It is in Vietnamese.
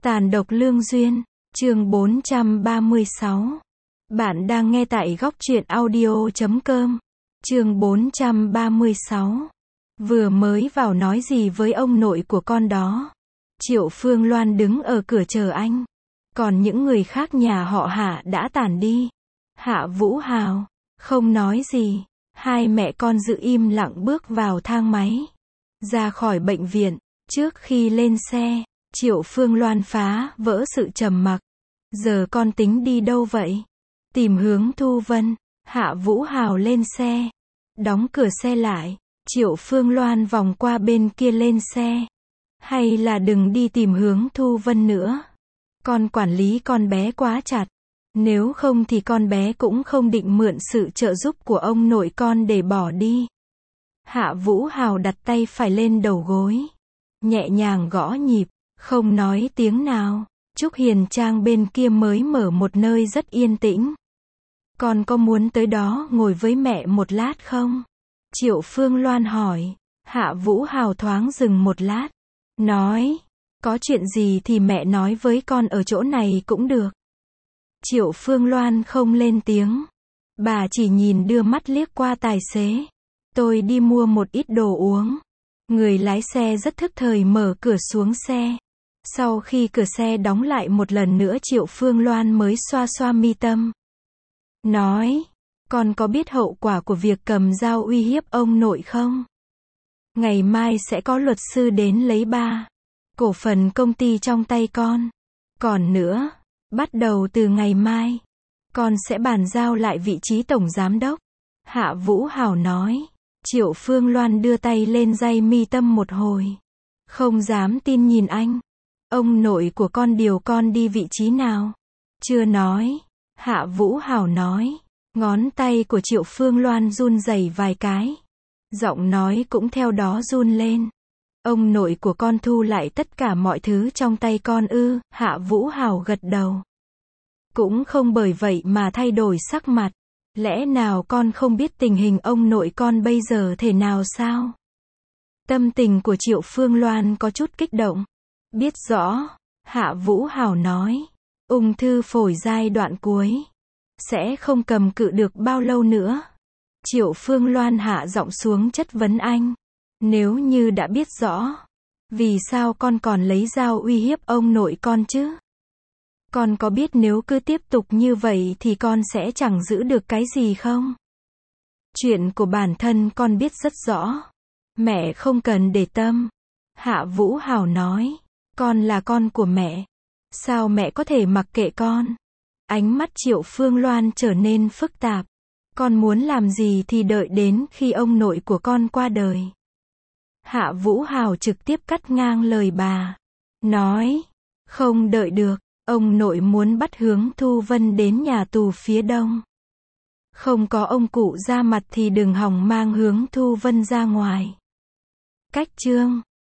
Tàn độc lương duyên, chương 436. Bạn đang nghe tại góc truyện audio.com. Chương 436. Vừa mới vào nói gì với ông nội của con đó. Triệu Phương Loan đứng ở cửa chờ anh. Còn những người khác nhà họ Hạ đã tản đi. Hạ Vũ Hào không nói gì. Hai mẹ con giữ im lặng bước vào thang máy. Ra khỏi bệnh viện. Trước khi lên xe, Triệu Phương Loan phá vỡ sự trầm mặc. Giờ con tính đi đâu vậy? Tìm hướng Thu Vân. Hạ Vũ Hào lên xe. Đóng cửa xe lại. Triệu Phương Loan vòng qua bên kia lên xe. Hay là đừng đi tìm hướng Thu Vân nữa. Con quản lý con bé quá chặt. Nếu không thì con bé cũng không định mượn sự trợ giúp của ông nội con để bỏ đi. Hạ Vũ Hào đặt tay phải lên đầu gối. Nhẹ nhàng gõ nhịp. Không nói tiếng nào. Trúc Hiền Trang bên kia mới mở một nơi rất yên tĩnh. Con có muốn tới đó ngồi với mẹ một lát không? Triệu Phương Loan hỏi. Hạ Vũ Hào thoáng dừng một lát. Nói. Có chuyện gì thì mẹ nói với con ở chỗ này cũng được. Triệu Phương Loan không lên tiếng. Bà chỉ nhìn đưa mắt liếc qua tài xế. Tôi đi mua một ít đồ uống. Người lái xe rất thức thời mở cửa xuống xe. Sau khi cửa xe đóng lại một lần nữa Triệu Phương Loan mới xoa xoa mi tâm. Nói, con có biết hậu quả của việc cầm dao uy hiếp ông nội không? Ngày mai sẽ có luật sư đến lấy cổ phần công ty trong tay con. Còn nữa, bắt đầu từ ngày mai, con sẽ bàn giao lại vị trí tổng giám đốc. Hạ Vũ Hào nói. Triệu Phương Loan đưa tay lên day mi tâm một hồi. Không dám tin nhìn anh. Ông nội của con điều con đi vị trí nào? Chưa nói. Hạ Vũ Hào nói. Ngón tay của Triệu Phương Loan run rẩy vài cái. Giọng nói cũng theo đó run lên. Ông nội của con thu lại tất cả mọi thứ trong tay con ư? Hạ Vũ Hào gật đầu. Cũng không bởi vậy mà thay đổi sắc mặt. Lẽ nào con không biết tình hình ông nội con bây giờ thế nào sao? Tâm tình của Triệu Phương Loan có chút kích động. Biết rõ. Hạ Vũ Hào nói. Ung thư phổi giai đoạn cuối. Sẽ không cầm cự được bao lâu nữa. Triệu Phương Loan hạ giọng xuống chất vấn anh. Nếu như đã biết rõ. Vì sao con còn lấy dao uy hiếp ông nội con chứ? Con có biết nếu cứ tiếp tục như vậy thì con sẽ chẳng giữ được cái gì không? Chuyện của bản thân con biết rất rõ. Mẹ không cần để tâm. Hạ Vũ Hào nói. Con là con của mẹ. Sao mẹ có thể mặc kệ con? Ánh mắt Triệu Phương Loan trở nên phức tạp. Con muốn làm gì thì đợi đến khi ông nội của con qua đời. Hạ Vũ Hào trực tiếp cắt ngang lời bà. Nói. Không đợi được. Ông nội muốn bắt hướng Thu Vân đến nhà tù phía đông. Không có ông cụ ra mặt thì đừng hòng mang hướng Thu Vân ra ngoài. Cách chương